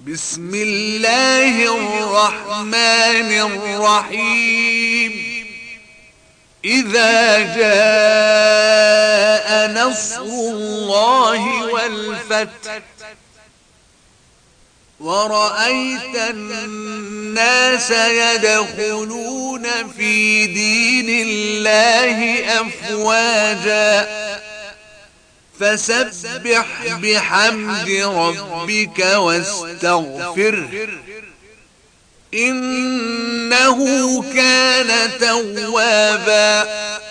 بسم الله الرحمن الرحيم إذا جاء نصر الله والفتح ورأيت الناس يدخلون في دين الله أفواجا فسبح بحمد ربك واستغفره إنه كان توابا